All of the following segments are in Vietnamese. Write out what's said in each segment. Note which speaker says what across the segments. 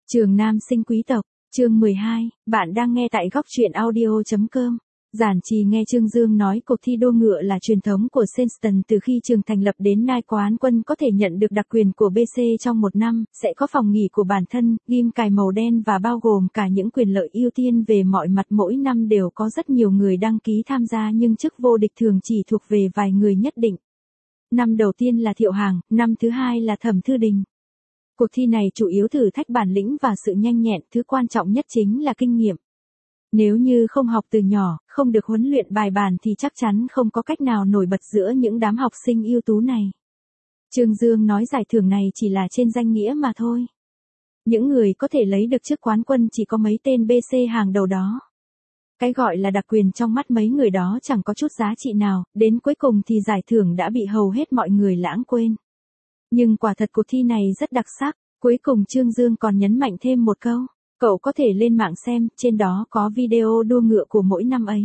Speaker 1: Trường Nam sinh quý tộc, chương 12, bạn đang nghe tại góc truyện audio.com. Giản Trì nghe Trương Dương nói cuộc thi đua ngựa là truyền thống của Senston từ khi trường thành lập đến nay. Quán quân có thể nhận được đặc quyền của BC trong một năm, sẽ có phòng nghỉ của bản thân, ghim cài màu đen và bao gồm cả những quyền lợi ưu tiên về mọi mặt. Mỗi năm đều có rất nhiều người đăng ký tham gia nhưng chức vô địch thường chỉ thuộc về vài người nhất định. Năm đầu tiên là Thiệu Hàng, năm thứ hai là Thẩm Thư Đình. Cuộc thi này chủ yếu thử thách bản lĩnh và sự nhanh nhẹn, thứ quan trọng nhất chính là kinh nghiệm. Nếu như không học từ nhỏ, không được huấn luyện bài bản thì chắc chắn không có cách nào nổi bật giữa những đám học sinh ưu tú này. Trương Dương nói giải thưởng này chỉ là trên danh nghĩa mà thôi. Những người có thể lấy được chức quán quân chỉ có mấy tên BC hàng đầu đó. Cái gọi là đặc quyền trong mắt mấy người đó chẳng có chút giá trị nào, đến cuối cùng thì giải thưởng đã bị hầu hết mọi người lãng quên. Nhưng quả thật cuộc thi này rất đặc sắc, cuối cùng Trương Dương còn nhấn mạnh thêm một câu, cậu có thể lên mạng xem, trên đó có video đua ngựa của mỗi năm ấy.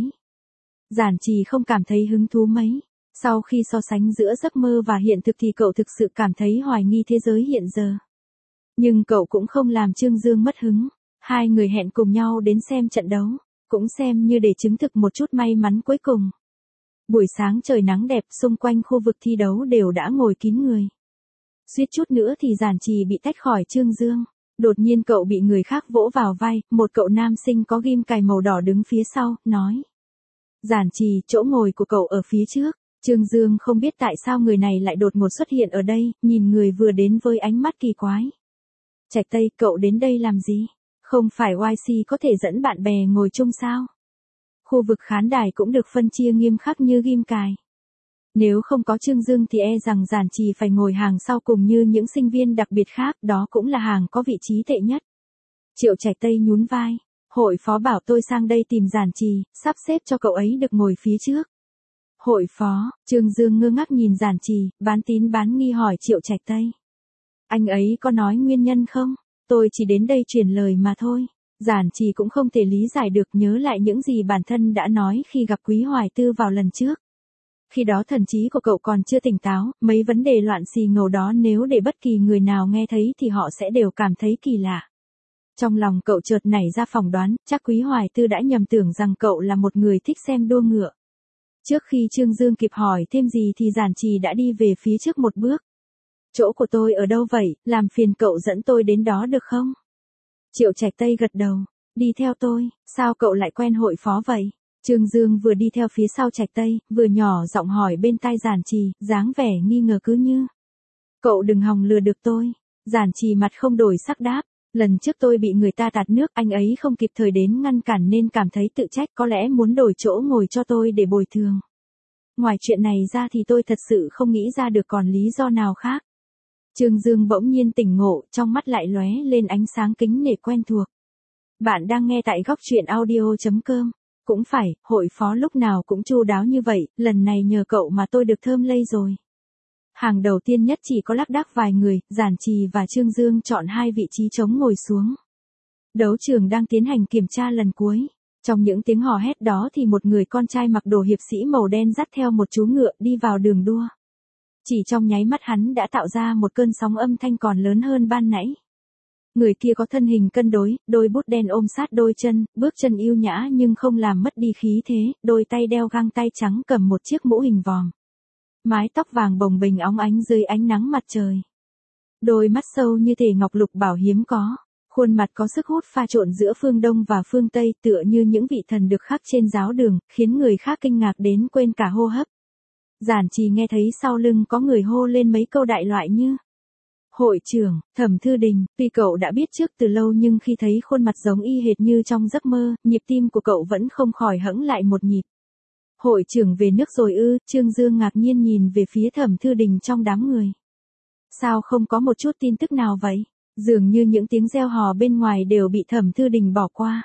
Speaker 1: Giản Trì không cảm thấy hứng thú mấy, sau khi so sánh giữa giấc mơ và hiện thực thì cậu thực sự cảm thấy hoài nghi thế giới hiện giờ. Nhưng cậu cũng không làm Trương Dương mất hứng, hai người hẹn cùng nhau đến xem trận đấu, cũng xem như để chứng thực một chút may mắn cuối cùng. Buổi sáng trời nắng đẹp, xung quanh khu vực thi đấu đều đã ngồi kín người. Suýt chút nữa thì Giản Trì bị tách khỏi Trương Dương. Đột nhiên cậu bị người khác vỗ vào vai, một cậu nam sinh có ghim cài màu đỏ đứng phía sau, nói. Giản Trì, chỗ ngồi của cậu ở phía trước. Trương Dương không biết tại sao người này lại đột ngột xuất hiện ở đây, nhìn người vừa đến với ánh mắt kỳ quái. Trạch Tây, cậu đến đây làm gì? Không phải YC có thể dẫn bạn bè ngồi chung sao? Khu vực khán đài cũng được phân chia nghiêm khắc như ghim cài. Nếu không có Trương Dương thì e rằng Giản Trì phải ngồi hàng sau cùng như những sinh viên đặc biệt khác, đó cũng là hàng có vị trí tệ nhất. Triệu Trạch Tây nhún vai, hội phó bảo tôi sang đây tìm Giản Trì, sắp xếp cho cậu ấy được ngồi phía trước. Hội phó, Trương Dương ngơ ngác nhìn Giản Trì, bán tín bán nghi hỏi Triệu Trạch Tây. Anh ấy có nói nguyên nhân không? Tôi chỉ đến đây truyền lời mà thôi. Giản Trì cũng không thể lý giải được, nhớ lại những gì bản thân đã nói khi gặp Quý Hoài Tư vào lần trước. Khi đó thần trí của cậu còn chưa tỉnh táo, mấy vấn đề loạn xì ngầu đó nếu để bất kỳ người nào nghe thấy thì họ sẽ đều cảm thấy kỳ lạ. Trong lòng cậu chợt nảy ra phỏng đoán, chắc Quý Hoài Tư đã nhầm tưởng rằng cậu là một người thích xem đua ngựa. Trước khi Trương Dương kịp hỏi thêm gì thì Giản Trì đã đi về phía trước một bước. Chỗ của tôi ở đâu vậy, làm phiền cậu dẫn tôi đến đó được không? Triệu Trạch Tây gật đầu, đi theo tôi, sao cậu lại quen hội phó vậy? Trương Dương vừa đi theo phía sau Trạch Tây, vừa nhỏ giọng hỏi bên tai Giản Trì, dáng vẻ nghi ngờ cứ như. Cậu đừng hòng lừa được tôi. Giản Trì mặt không đổi sắc đáp, lần trước tôi bị người ta tạt nước, anh ấy không kịp thời đến ngăn cản nên cảm thấy tự trách, có lẽ muốn đổi chỗ ngồi cho tôi để bồi thường. Ngoài chuyện này ra thì tôi thật sự không nghĩ ra được còn lý do nào khác. Trương Dương bỗng nhiên tỉnh ngộ, trong mắt lại lóe lên ánh sáng kính nể quen thuộc. Bạn đang nghe tại góc truyện audio.com. Cũng phải, hội phó lúc nào cũng chu đáo như vậy, lần này nhờ cậu mà tôi được thơm lây rồi. Hàng đầu tiên nhất chỉ có lác đác vài người, Giản Trì và Trương Dương chọn hai vị trí trống ngồi xuống. Đấu trường đang tiến hành kiểm tra lần cuối. Trong những tiếng hò hét đó thì một người con trai mặc đồ hiệp sĩ màu đen dắt theo một chú ngựa đi vào đường đua. Chỉ trong nháy mắt hắn đã tạo ra một cơn sóng âm thanh còn lớn hơn ban nãy. Người kia có thân hình cân đối, đôi bút đen ôm sát đôi chân, bước chân yêu nhã nhưng không làm mất đi khí thế, đôi tay đeo găng tay trắng cầm một chiếc mũ hình vòm. Mái tóc vàng bồng bềnh óng ánh dưới ánh nắng mặt trời. Đôi mắt sâu như thể ngọc lục bảo hiếm có, khuôn mặt có sức hút pha trộn giữa phương Đông và phương Tây tựa như những vị thần được khắc trên giáo đường, khiến người khác kinh ngạc đến quên cả hô hấp. Giản Trì nghe thấy sau lưng có người hô lên mấy câu đại loại như hội trưởng, Thẩm Thư Đình, tuy cậu đã biết trước từ lâu nhưng khi thấy khuôn mặt giống y hệt như trong giấc mơ, nhịp tim của cậu vẫn không khỏi hẫng lại một nhịp. Hội trưởng về nước rồi ư? Trương Dương ngạc nhiên nhìn về phía Thẩm Thư Đình trong đám người. Sao không có một chút tin tức nào vậy? Dường như những tiếng reo hò bên ngoài đều bị Thẩm Thư Đình bỏ qua.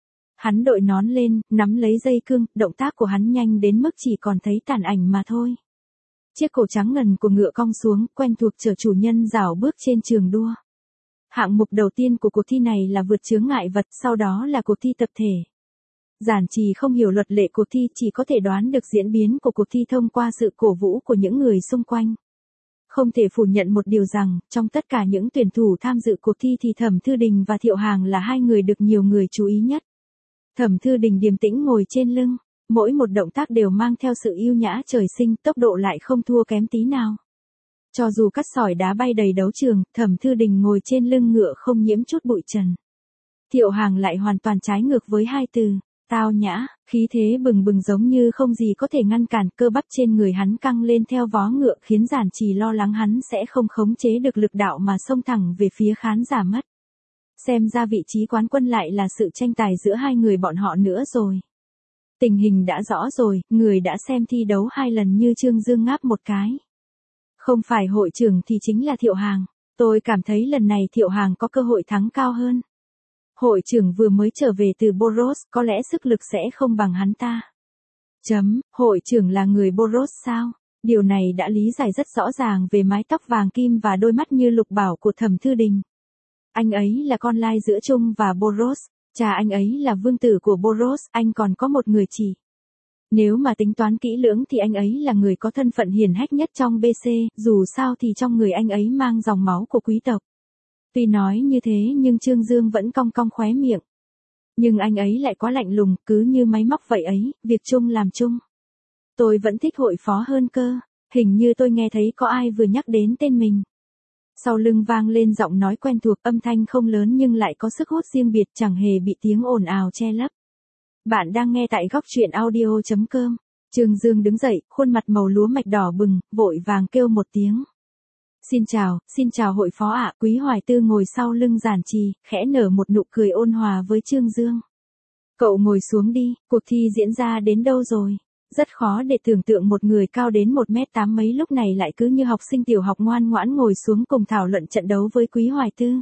Speaker 1: Hắn đội nón lên, nắm lấy dây cương, động tác của hắn nhanh đến mức chỉ còn thấy tàn ảnh mà thôi. Chiếc cổ trắng ngần của ngựa cong xuống, quen thuộc chở chủ nhân rảo bước trên trường đua. Hạng mục đầu tiên của cuộc thi này là vượt chướng ngại vật, sau đó là cuộc thi tập thể. Giản Trì không hiểu luật lệ cuộc thi, chỉ có thể đoán được diễn biến của cuộc thi thông qua sự cổ vũ của những người xung quanh. Không thể phủ nhận một điều rằng, trong tất cả những tuyển thủ tham dự cuộc thi thì Thẩm Thư Đình và Thiệu Hàng là hai người được nhiều người chú ý nhất. Thẩm Thư Đình điềm tĩnh ngồi trên lưng, mỗi một động tác đều mang theo sự yêu nhã trời sinh, tốc độ lại không thua kém tí nào. Cho dù cắt sỏi đá bay đầy đấu trường, Thẩm Thư Đình ngồi trên lưng ngựa không nhiễm chút bụi trần. Thiệu Hàng lại hoàn toàn trái ngược với hai từ, tao nhã, khí thế bừng bừng giống như không gì có thể ngăn cản, cơ bắp trên người hắn căng lên theo vó ngựa khiến Giản Trì lo lắng hắn sẽ không khống chế được lực đạo mà xông thẳng về phía khán giả mất. Xem ra vị trí quán quân lại là sự tranh tài giữa hai người bọn họ nữa rồi. Tình hình đã rõ rồi, người đã xem thi đấu 2 lần như Trương Dương ngáp một cái. Không phải hội trưởng thì chính là Thiệu Hàng, tôi cảm thấy lần này Thiệu Hàng có cơ hội thắng cao hơn. Hội trưởng vừa mới trở về từ Boros, có lẽ sức lực sẽ không bằng hắn ta. Hội trưởng là người Boros sao? Điều này đã lý giải rất rõ ràng về mái tóc vàng kim và đôi mắt như lục bảo của Thẩm Thư Đình. Anh ấy là con lai giữa Trung và Boros, cha anh ấy là vương tử của Boros, anh còn có một người chị. Nếu mà tính toán kỹ lưỡng thì anh ấy là người có thân phận hiển hách nhất trong BC, dù sao thì trong người anh ấy mang dòng máu của quý tộc. Tuy nói như thế nhưng Trương Dương vẫn cong cong khóe miệng. Nhưng anh ấy lại quá lạnh lùng, cứ như máy móc vậy ấy, việc chung làm chung. Tôi vẫn thích hội phó hơn cơ, hình như tôi nghe thấy có ai vừa nhắc đến tên mình. Sau lưng vang lên giọng nói quen thuộc, âm thanh không lớn nhưng lại có sức hút riêng biệt, chẳng hề bị tiếng ồn ào che lấp. Bạn đang nghe tại góc truyện audio.com. Trương Dương đứng dậy, khuôn mặt màu lúa mạch đỏ bừng, vội vàng kêu một tiếng. Xin chào hội phó ạ. Quý Hoài Tư ngồi sau lưng Giản Trì, khẽ nở một nụ cười ôn hòa với Trương Dương. Cậu ngồi xuống đi, cuộc thi diễn ra đến đâu rồi? Rất khó để tưởng tượng một người cao đến 1m8 mấy lúc này lại cứ như học sinh tiểu học ngoan ngoãn ngồi xuống cùng thảo luận trận đấu với Quý Hoài Tư.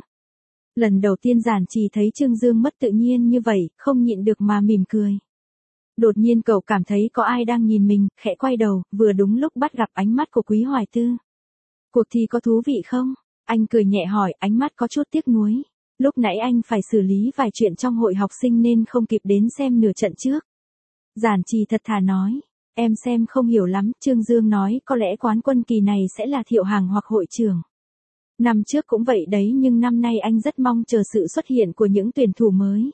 Speaker 1: Lần đầu tiên Giản Trì thấy Trương Dương mất tự nhiên như vậy, không nhịn được mà mỉm cười. Đột nhiên cậu cảm thấy có ai đang nhìn mình, khẽ quay đầu, vừa đúng lúc bắt gặp ánh mắt của Quý Hoài Tư. Cuộc thi có thú vị không? Anh cười nhẹ hỏi, ánh mắt có chút tiếc nuối. Lúc nãy anh phải xử lý vài chuyện trong hội học sinh nên không kịp đến xem nửa trận trước. Giản Trì thật thà nói, em xem không hiểu lắm. Trương Dương nói có lẽ quán quân kỳ này sẽ là Thiệu Hàng hoặc hội trưởng. Năm trước cũng vậy đấy nhưng năm nay anh rất mong chờ sự xuất hiện của những tuyển thủ mới.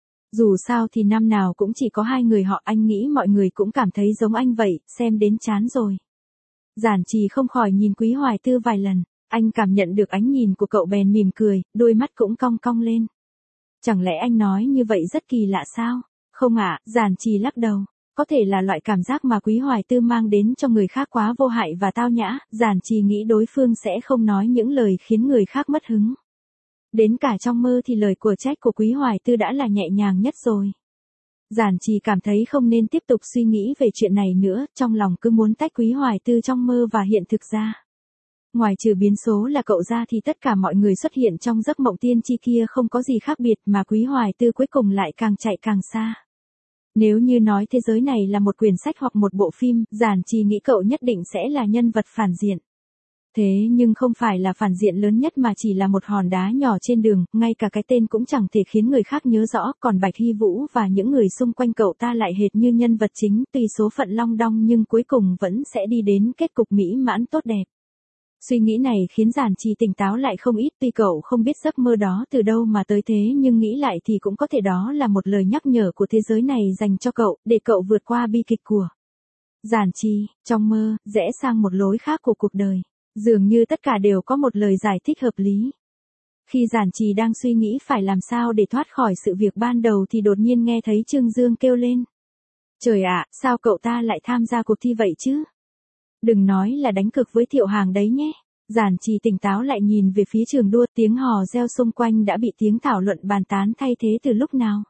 Speaker 1: Dù sao thì năm nào cũng chỉ có 2 người họ, anh nghĩ mọi người cũng cảm thấy giống anh vậy, xem đến chán rồi. Giản Trì không khỏi nhìn Quý Hoài Tư vài lần, anh cảm nhận được ánh nhìn của cậu bèn mỉm cười, đôi mắt cũng cong cong lên. Chẳng lẽ anh nói như vậy rất kỳ lạ sao? Không ạ, Giản Trì lắc đầu. Có thể là loại cảm giác mà Quý Hoài Tư mang đến cho người khác quá vô hại và tao nhã, Giản Trì nghĩ đối phương sẽ không nói những lời khiến người khác mất hứng. Đến cả trong mơ thì lời của trách của Quý Hoài Tư đã là nhẹ nhàng nhất rồi. Giản Trì cảm thấy không nên tiếp tục suy nghĩ về chuyện này nữa, trong lòng cứ muốn tách Quý Hoài Tư trong mơ và hiện thực ra. Ngoài trừ biến số là cậu ra thì tất cả mọi người xuất hiện trong giấc mộng tiên tri kia không có gì khác biệt mà Quý Hoài Tư cuối cùng lại càng chạy càng xa. Nếu như nói thế giới này là một quyển sách hoặc một bộ phim, Giản Trì nghĩ cậu nhất định sẽ là nhân vật phản diện. Thế nhưng không phải là phản diện lớn nhất mà chỉ là một hòn đá nhỏ trên đường, ngay cả cái tên cũng chẳng thể khiến người khác nhớ rõ, còn Bạch Hy Vũ và những người xung quanh cậu ta lại hệt như nhân vật chính, tuy số phận long đong nhưng cuối cùng vẫn sẽ đi đến kết cục mỹ mãn tốt đẹp. Suy nghĩ này khiến Giản Trì tỉnh táo lại không ít, tuy cậu không biết giấc mơ đó từ đâu mà tới thế nhưng nghĩ lại thì cũng có thể đó là một lời nhắc nhở của thế giới này dành cho cậu, để cậu vượt qua bi kịch của Giản Trì. Trong mơ, rẽ sang một lối khác của cuộc đời. Dường như tất cả đều có một lời giải thích hợp lý. Khi Giản Trì đang suy nghĩ phải làm sao để thoát khỏi sự việc ban đầu thì đột nhiên nghe thấy Trương Dương kêu lên. Trời ạ, sao cậu ta lại tham gia cuộc thi vậy chứ? Đừng nói là đánh cược với Thiệu Hàng đấy nhé. Giản Trì tỉnh táo lại nhìn về phía trường đua, tiếng hò reo xung quanh đã bị tiếng thảo luận bàn tán thay thế từ lúc nào.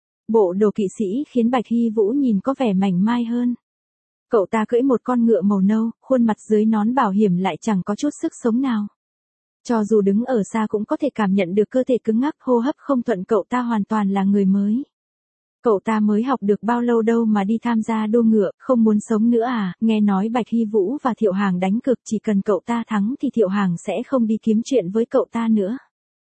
Speaker 1: Bộ đồ kỵ sĩ khiến Bạch Hy Vũ nhìn có vẻ mảnh mai hơn. Cậu ta cưỡi một con ngựa màu nâu, khuôn mặt dưới nón bảo hiểm lại chẳng có chút sức sống nào. Cho dù đứng ở xa cũng có thể cảm nhận được cơ thể cứng ngắc, hô hấp không thuận, cậu ta hoàn toàn là người mới. Cậu ta mới học được bao lâu đâu mà đi tham gia đua ngựa, không muốn sống nữa à? Nghe nói Bạch Hy Vũ và Thiệu Hàng đánh cược, chỉ cần cậu ta thắng thì Thiệu Hàng sẽ không đi kiếm chuyện với cậu ta nữa.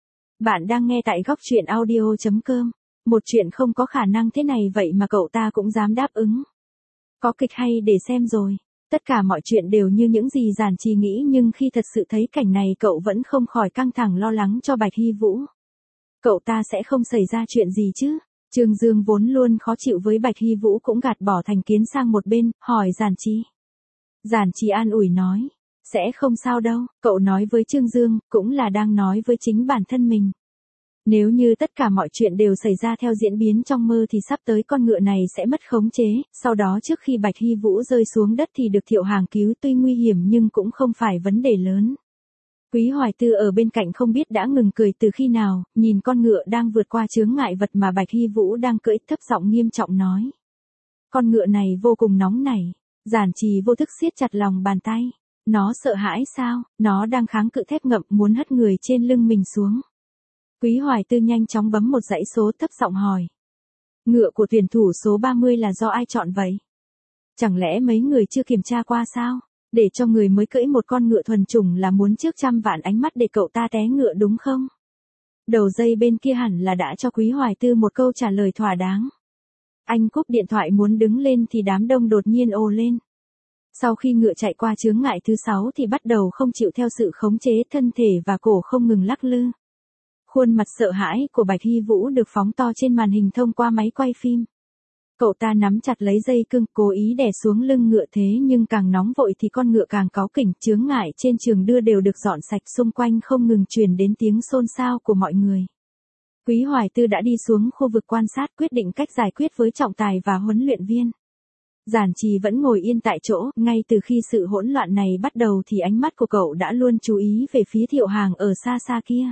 Speaker 1: Bạn đang nghe tại góc truyện audio.com. Một chuyện không có khả năng thế này vậy mà cậu ta cũng dám đáp ứng. Có kịch hay để xem rồi. Tất cả mọi chuyện đều như những gì Giản Trì nghĩ, nhưng khi thật sự thấy cảnh này cậu vẫn không khỏi căng thẳng lo lắng cho Bạch Hy Vũ. Cậu ta sẽ không xảy ra chuyện gì chứ? Trương Dương vốn luôn khó chịu với Bạch Hy Vũ cũng gạt bỏ thành kiến sang một bên, hỏi Giản Trì. Giản Trì an ủi nói, sẽ không sao đâu, cậu nói với Trương Dương, cũng là đang nói với chính bản thân mình. Nếu như tất cả mọi chuyện đều xảy ra theo diễn biến trong mơ thì sắp tới con ngựa này sẽ mất khống chế, sau đó trước khi Bạch Hy Vũ rơi xuống đất thì được Thiệu Hàng cứu, tuy nguy hiểm nhưng cũng không phải vấn đề lớn. Quý Hoài Tư ở bên cạnh không biết đã ngừng cười từ khi nào, nhìn con ngựa đang vượt qua chướng ngại vật mà Bạch Hy Vũ đang cưỡi, thấp giọng nghiêm trọng nói. Con ngựa này vô cùng nóng nảy. Giản Trì vô thức siết chặt lòng bàn tay. Nó sợ hãi sao? Nó đang kháng cự thép ngậm, muốn hất người trên lưng mình xuống. Quý Hoài Tư nhanh chóng bấm một dãy số, thấp giọng hỏi. Ngựa của tuyển thủ số 30 là do ai chọn vậy? Chẳng lẽ mấy người chưa kiểm tra qua sao? Để cho người mới cưỡi một con ngựa thuần chủng là muốn trước trăm vạn ánh mắt để cậu ta té ngựa đúng không? Đầu dây bên kia hẳn là đã cho Quý Hoài Tư một câu trả lời thỏa đáng. Anh cúp điện thoại muốn đứng lên thì đám đông đột nhiên ồ lên. Sau khi ngựa chạy qua chướng ngại thứ 6 thì bắt đầu không chịu theo sự khống chế, thân thể và cổ không ngừng lắc lư. Khuôn mặt sợ hãi của Bạch Hy Vũ được phóng to trên màn hình thông qua máy quay phim. Cậu ta nắm chặt lấy dây cương, cố ý đè xuống lưng ngựa, thế nhưng càng nóng vội thì con ngựa càng cáu kỉnh, chướng ngại trên trường đưa đều được dọn sạch, xung quanh không ngừng truyền đến tiếng xôn xao của mọi người. Quý Hoài Tư đã đi xuống khu vực quan sát, quyết định cách giải quyết với trọng tài và huấn luyện viên. Giản Trì vẫn ngồi yên tại chỗ, ngay từ khi sự hỗn loạn này bắt đầu thì ánh mắt của cậu đã luôn chú ý về phía Thiệu Hàng ở xa xa kia.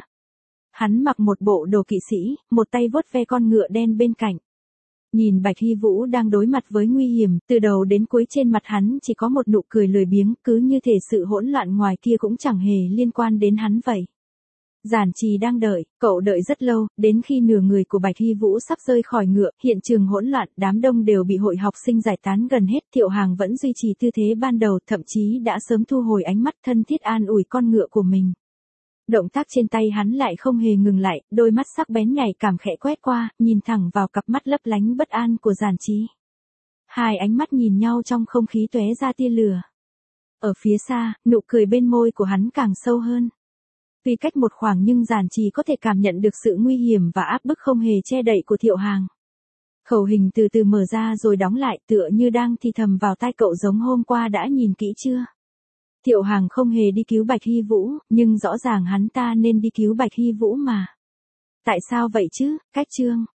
Speaker 1: Hắn mặc một bộ đồ kỵ sĩ, một tay vuốt ve con ngựa đen bên cạnh. Nhìn Bạch Hy Vũ đang đối mặt với nguy hiểm, từ đầu đến cuối trên mặt hắn chỉ có một nụ cười lười biếng, cứ như thể sự hỗn loạn ngoài kia cũng chẳng hề liên quan đến hắn vậy. Giản Trì đang đợi, cậu đợi rất lâu, đến khi nửa người của Bạch Hy Vũ sắp rơi khỏi ngựa, hiện trường hỗn loạn, đám đông đều bị hội học sinh giải tán gần hết, Thiệu Hàng vẫn duy trì tư thế ban đầu, thậm chí đã sớm thu hồi ánh mắt thân thiết an ủi con ngựa của mình. Động tác trên tay hắn lại không hề ngừng lại, đôi mắt sắc bén nhạy cảm khẽ quét qua, nhìn thẳng vào cặp mắt lấp lánh bất an của Giản Trì. Hai ánh mắt nhìn nhau trong không khí tóe ra tia lửa. Ở phía xa, nụ cười bên môi của hắn càng sâu hơn. Tuy cách một khoảng nhưng Giản Trì có thể cảm nhận được sự nguy hiểm và áp bức không hề che đậy của Thiệu Hàng. Khẩu hình từ từ mở ra rồi đóng lại, tựa như đang thì thầm vào tai cậu, giống hôm qua đã nhìn kỹ chưa? Thiệu Hàng không hề đi cứu Bạch Hy Vũ, nhưng rõ ràng hắn ta nên đi cứu Bạch Hy Vũ mà. Tại sao vậy chứ? Cách chương